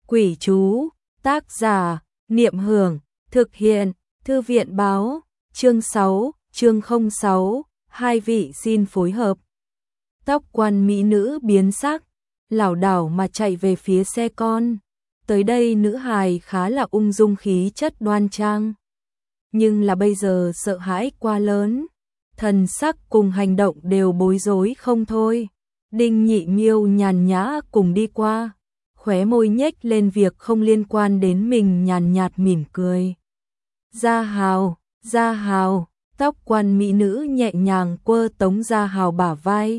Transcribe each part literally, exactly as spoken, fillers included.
Quỷ chú, tác giả, Niệm Hưởng, thực hiện, Thư viện báo, chương sáu, chương không sáu, hai vị xin phối hợp. Tóc quan mỹ nữ biến sắc, lảo đảo mà chạy về phía xe con. Tới đây nữ hài khá là ung dung khí chất đoan trang. Nhưng là bây giờ sợ hãi quá lớn, thần sắc cùng hành động đều bối rối không thôi. Đinh Nhị Miêu nhàn nhã cùng đi qua, khóe môi nhếch lên việc không liên quan đến mình, nhàn nhạt mỉm cười. Gia Hào, Gia Hào, tóc quan mỹ nữ nhẹ nhàng quơ Tống Gia Hào bả vai.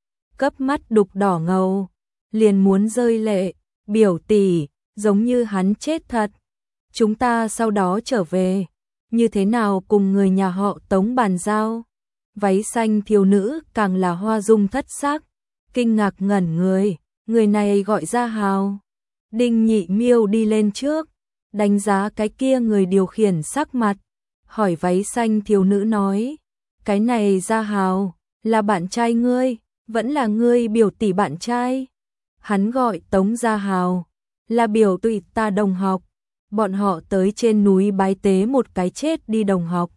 Cấp mắt đục đỏ ngầu, liền muốn rơi lệ, biểu tỷ, giống như hắn chết thật. Chúng ta sau đó trở về, như thế nào cùng người nhà họ Tống bàn giao? Váy xanh thiếu nữ càng là hoa dung thất sắc, kinh ngạc ngẩn người, người này gọi Gia Hào. Đinh Nhị Miêu đi lên trước, đánh giá cái kia người điều khiển sắc mặt, hỏi váy xanh thiếu nữ nói, cái này Gia Hào, là bạn trai ngươi, vẫn là ngươi biểu tỷ bạn trai? Hắn gọi Tống Gia Hào, là biểu tỷ ta đồng học, bọn họ tới trên núi bái tế một cái chết đi đồng học.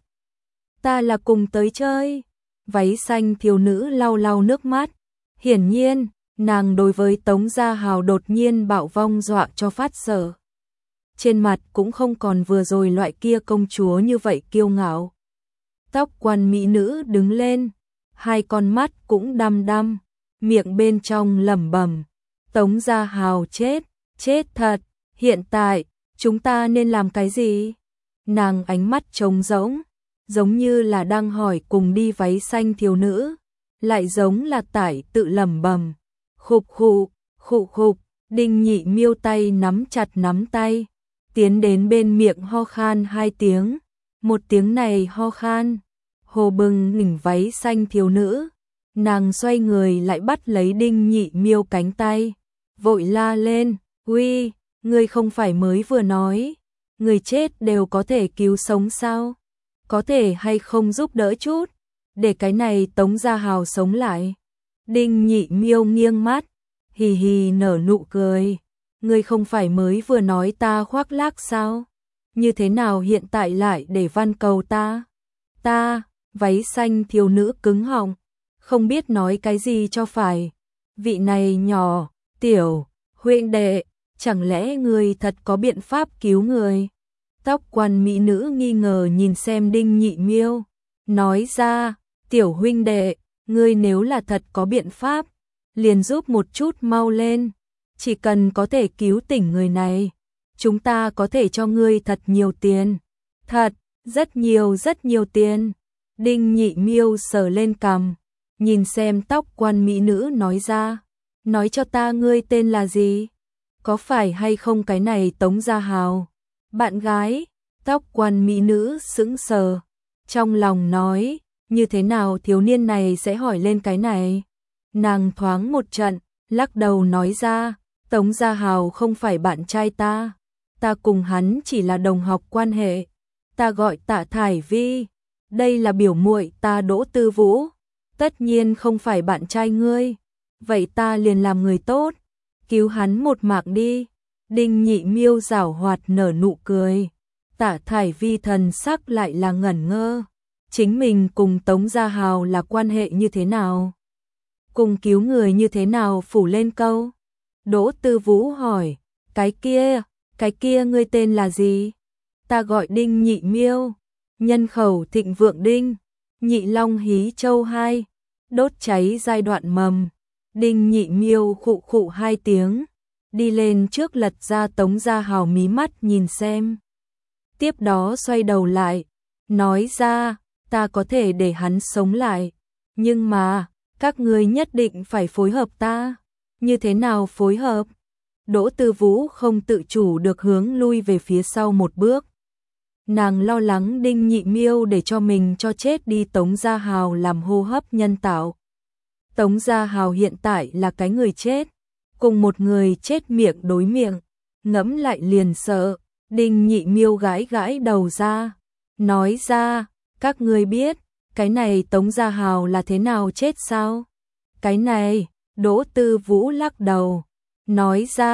Ta là cùng tới chơi. Váy xanh thiếu nữ lau lau nước mắt, hiển nhiên, nàng đối với Tống Gia Hào đột nhiên bạo vong dọa cho phát sợ. Trên mặt cũng không còn vừa rồi loại kia công chúa như vậy kiêu ngạo. Tóc quan mỹ nữ đứng lên, hai con mắt cũng đăm đăm, miệng bên trong lẩm bẩm, Tống Gia Hào chết, chết thật, hiện tại, chúng ta nên làm cái gì? Nàng ánh mắt trống rỗng, giống như là đang hỏi cùng đi váy xanh thiếu nữ, lại giống là tải tự lẩm bẩm. Khục khụ, khụ khục, Đinh Nhị Miêu tay nắm chặt nắm tay, tiến đến bên miệng ho khan hai tiếng, một tiếng này ho khan, hồ bừng ngỉnh váy xanh thiếu nữ, nàng xoay người lại bắt lấy Đinh Nhị Miêu cánh tay, vội la lên, uy, ngươi không phải mới vừa nói, người chết đều có thể cứu sống sao? Có thể hay không giúp đỡ chút, để cái này Tống Gia Hào sống lại? Đinh Nhị Miêu nghiêng mắt, hì hì nở nụ cười, ngươi không phải mới vừa nói ta khoác lác sao? Như thế nào hiện tại lại để van cầu ta? Ta, váy xanh thiếu nữ cứng họng, không biết nói cái gì cho phải. Vị này nhỏ, tiểu, huynh đệ, chẳng lẽ ngươi thật có biện pháp cứu người? Tóc quan mỹ nữ nghi ngờ nhìn xem Đinh Nhị Miêu, nói ra, tiểu huynh đệ, ngươi nếu là thật có biện pháp, liền giúp một chút mau lên, chỉ cần có thể cứu tỉnh người này, chúng ta có thể cho ngươi thật nhiều tiền, thật, rất nhiều rất nhiều tiền. Đinh Nhị Miêu sờ lên cằm, nhìn xem tóc quan mỹ nữ nói ra, nói cho ta ngươi tên là gì? Có phải hay không cái này Tống Gia Hào? Bạn gái, tóc quan mỹ nữ sững sờ, trong lòng nói, như thế nào thiếu niên này sẽ hỏi lên cái này? Nàng thoáng một trận, lắc đầu nói ra, Tống Gia Hào không phải bạn trai ta, ta cùng hắn chỉ là đồng học quan hệ, ta gọi Tạ Thải Vi, đây là biểu muội ta Đỗ Tư Vũ, tất nhiên không phải bạn trai ngươi, vậy ta liền làm người tốt, cứu hắn một mạng đi. Đinh Nhị Miêu giảo hoạt nở nụ cười, Tạ Thải Vi thần sắc lại là ngẩn ngơ, chính mình cùng Tống Gia Hào là quan hệ như thế nào? Cùng cứu người như thế nào phủ lên câu? Đỗ Tư Vũ hỏi, cái kia, cái kia ngươi tên là gì? Ta gọi Đinh Nhị Miêu, nhân khẩu thịnh vượng Đinh, Nhị Long hí châu hai, đốt cháy giai đoạn mầm. Đinh Nhị Miêu khụ khụ hai tiếng, đi lên trước lật ra Tống Gia Hào mí mắt nhìn xem. Tiếp đó xoay đầu lại, nói ra, ta có thể để hắn sống lại, nhưng mà, các ngươi nhất định phải phối hợp ta. Như thế nào phối hợp? Đỗ Tư Vũ không tự chủ được hướng lui về phía sau một bước. Nàng lo lắng Đinh Nhị Miêu để cho mình cho chết đi Tống Gia Hào làm hô hấp nhân tạo. Tống Gia Hào hiện tại là cái người chết, cùng một người chết miệng đối miệng, ngẫm lại liền sợ. Đinh Nhị Miêu gãi gãi đầu ra, nói ra, các ngươi biết, cái này Tống Gia Hào là thế nào chết sao? Cái này, Đỗ Tư Vũ lắc đầu, nói ra,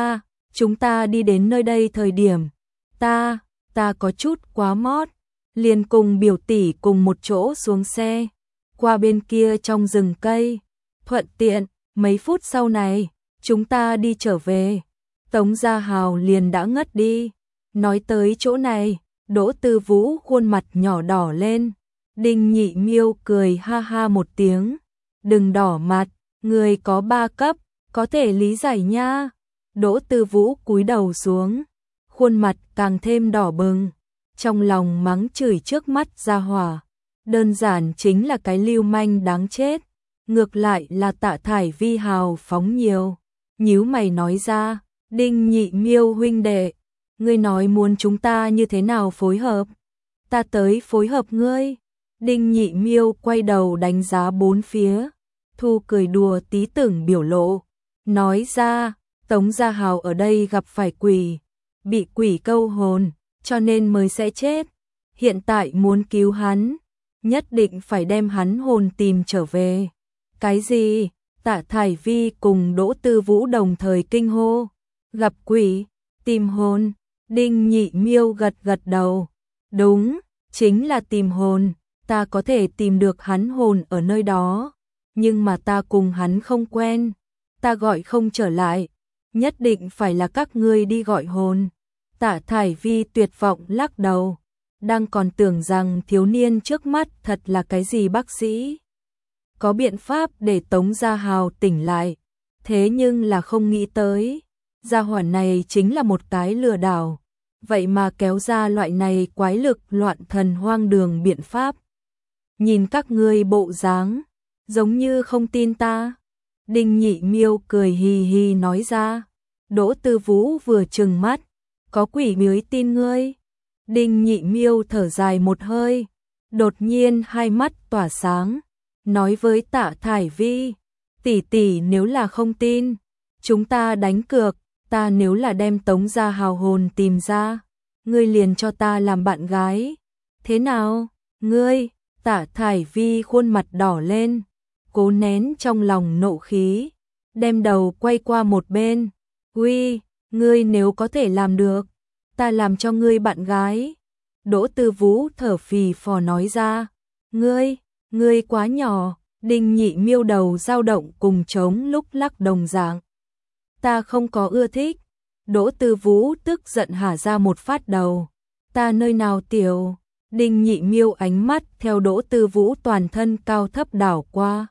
chúng ta đi đến nơi đây thời điểm, ta, ta có chút quá mót, liền cùng biểu tỷ cùng một chỗ xuống xe, qua bên kia trong rừng cây, thuận tiện, mấy phút sau này, chúng ta đi trở về. Tống Gia Hào liền đã ngất đi. Nói tới chỗ này, Đỗ Tư Vũ khuôn mặt nhỏ đỏ lên. Đinh Nhị Miêu cười ha ha một tiếng. Đừng đỏ mặt, người có ba cấp, có thể lý giải nha. Đỗ Tư Vũ cúi đầu xuống, khuôn mặt càng thêm đỏ bừng. Trong lòng mắng chửi trước mắt Gia Hỏa. Đơn giản chính là cái lưu manh đáng chết. Ngược lại là Tạ Thải Vi hào phóng nhiều. Nhíu mày nói ra, Đinh Nhị Miêu huynh đệ, ngươi nói muốn chúng ta như thế nào phối hợp? Ta tới phối hợp ngươi. Đinh Nhị Miêu quay đầu đánh giá bốn phía, thu cười đùa tí tưởng biểu lộ, nói ra, Tống Gia Hào ở đây gặp phải quỷ, bị quỷ câu hồn, cho nên mới sẽ chết. Hiện tại muốn cứu hắn, nhất định phải đem hắn hồn tìm trở về. Cái gì? Tạ Thải Vi cùng Đỗ Tư Vũ đồng thời kinh hô. Gặp quỷ, tìm hồn. Đinh Nhị Miêu gật gật đầu. Đúng, chính là tìm hồn. Ta có thể tìm được hắn hồn ở nơi đó. Nhưng mà ta cùng hắn không quen. Ta gọi không trở lại. Nhất định phải là các ngươi đi gọi hồn. Tạ Thải Vi tuyệt vọng lắc đầu. Đang còn tưởng rằng thiếu niên trước mắt thật là cái gì bác sĩ. Có biện pháp để Tống Gia Hào tỉnh lại. Thế nhưng là không nghĩ tới. Gia hỏa này chính là một cái lừa đảo. Vậy mà kéo ra loại này quái lực loạn thần hoang đường biện pháp. Nhìn các ngươi bộ dáng, giống như không tin ta. Đinh Nhị Miêu cười hì hì nói ra. Đỗ Tư Vũ vừa trừng mắt. Có quỷ mới tin ngươi. Đinh Nhị Miêu thở dài một hơi. Đột nhiên hai mắt tỏa sáng. Nói với Tạ Thải Vi, tỷ tỷ nếu là không tin, chúng ta đánh cược, ta nếu là đem Tống Gia Hào hồn tìm ra, ngươi liền cho ta làm bạn gái. Thế nào? Ngươi? Tạ Thải Vi khuôn mặt đỏ lên, cố nén trong lòng nộ khí, đem đầu quay qua một bên. Uy, ngươi nếu có thể làm được, ta làm cho ngươi bạn gái. Đỗ Tư Vũ thở phì phò nói ra. Ngươi? Ngươi quá nhỏ. Đinh Nhị Miêu đầu dao động cùng trống lúc lắc đồng dạng. Ta không có ưa thích. Đỗ Tư Vũ tức giận hả ra một phát đầu. Ta nơi nào tiểu? Đinh Nhị Miêu ánh mắt theo Đỗ Tư Vũ toàn thân cao thấp đảo qua.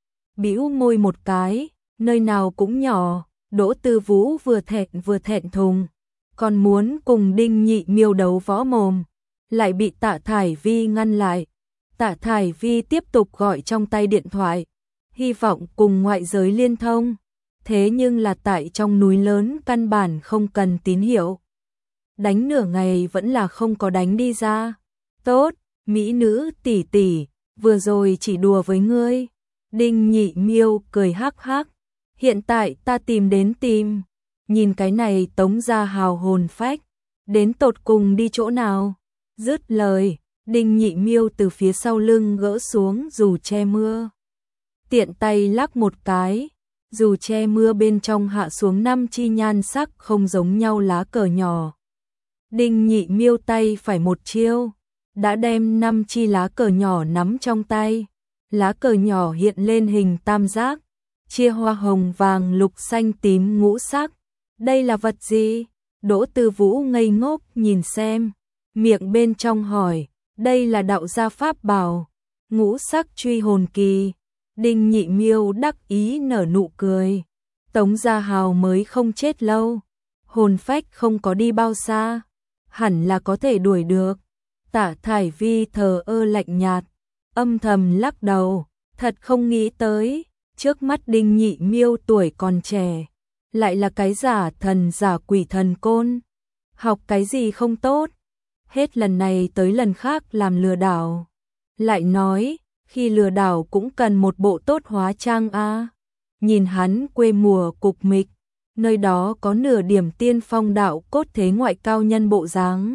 Bĩu môi một cái, nơi nào cũng nhỏ. Đỗ Tư Vũ vừa thẹn vừa thẹn thùng, còn muốn cùng Đinh Nhị Miêu đấu võ mồm, lại bị Tạ Thải Vi ngăn lại. Tạ Thải Vi tiếp tục gọi trong tay điện thoại, hy vọng cùng ngoại giới liên thông. Thế nhưng là tại trong núi lớn căn bản không cần tín hiệu. Đánh nửa ngày vẫn là không có đánh đi ra. Tốt, mỹ nữ tỷ tỷ, vừa rồi chỉ đùa với ngươi. Đinh Nhị Miêu cười hắc hắc. Hiện tại ta tìm đến tìm. Nhìn cái này Tống Gia Hào hồn phách. Đến tột cùng đi chỗ nào? Dứt lời. Đinh Nhị Miêu từ phía sau lưng gỡ xuống dù che mưa. Tiện tay lắc một cái, dù che mưa bên trong hạ xuống năm chi nhan sắc không giống nhau lá cờ nhỏ. Đinh Nhị Miêu tay phải một chiêu, đã đem năm chi lá cờ nhỏ nắm trong tay. Lá cờ nhỏ hiện lên hình tam giác, chia hoa hồng vàng lục xanh tím ngũ sắc. Đây là vật gì? Đỗ Tư Vũ ngây ngốc nhìn xem, miệng bên trong hỏi. Đây là đạo gia pháp bảo, ngũ sắc truy hồn kỳ. Đinh Nhị Miêu đắc ý nở nụ cười. Tống Gia Hào mới không chết lâu, hồn phách không có đi bao xa, hẳn là có thể đuổi được. Tạ Thải Vi thờ ơ lạnh nhạt, âm thầm lắc đầu, thật không nghĩ tới, trước mắt Đinh Nhị Miêu tuổi còn trẻ, lại là cái giả thần giả quỷ thần côn. Học cái gì không tốt, hết lần này tới lần khác làm lừa đảo. Lại nói, khi lừa đảo cũng cần một bộ tốt hóa trang a. Nhìn hắn quê mùa cục mịch, nơi đó có nửa điểm tiên phong đạo cốt thế ngoại cao nhân bộ dáng.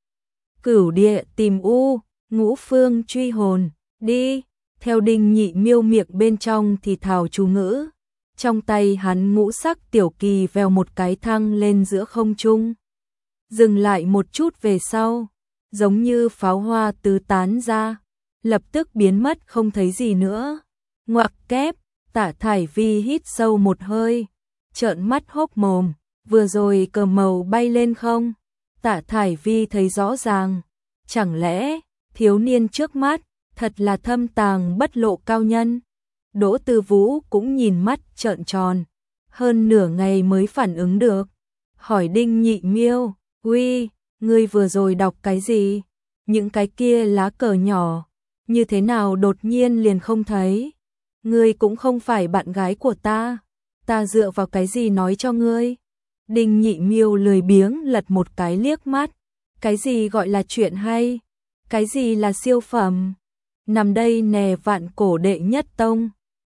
Cửu địa tìm u, ngũ phương truy hồn, đi. Theo Đinh Nhị Miêu miệng bên trong thì thào chú ngữ, Trong tay hắn ngũ sắc tiểu kỳ vèo một cái thăng lên giữa không trung. Dừng lại một chút về sau, giống như pháo hoa tứ tán ra, lập tức biến mất không thấy gì nữa. Ngoặc kép, Tạ Thải Vi hít sâu một hơi, trợn mắt hốc mồm, vừa rồi cờ màu bay lên không? Tạ Thải Vi thấy rõ ràng, chẳng lẽ thiếu niên trước mắt thật là thâm tàng bất lộ cao nhân? Đỗ Tư Vũ cũng nhìn mắt trợn tròn, hơn nửa ngày mới phản ứng được, hỏi Đinh Nhị Miêu, "Uy, ngươi vừa rồi đọc cái gì? Những cái kia lá cờ nhỏ, như thế nào đột nhiên liền không thấy? Ngươi cũng không phải bạn gái của ta, ta dựa vào cái gì nói cho ngươi?" Đinh Nhị Miêu lười biếng lật một cái liếc mắt, cái gì gọi là chuyện hay? Cái gì là siêu phẩm? Nằm đây nè vạn cổ đệ nhất tông,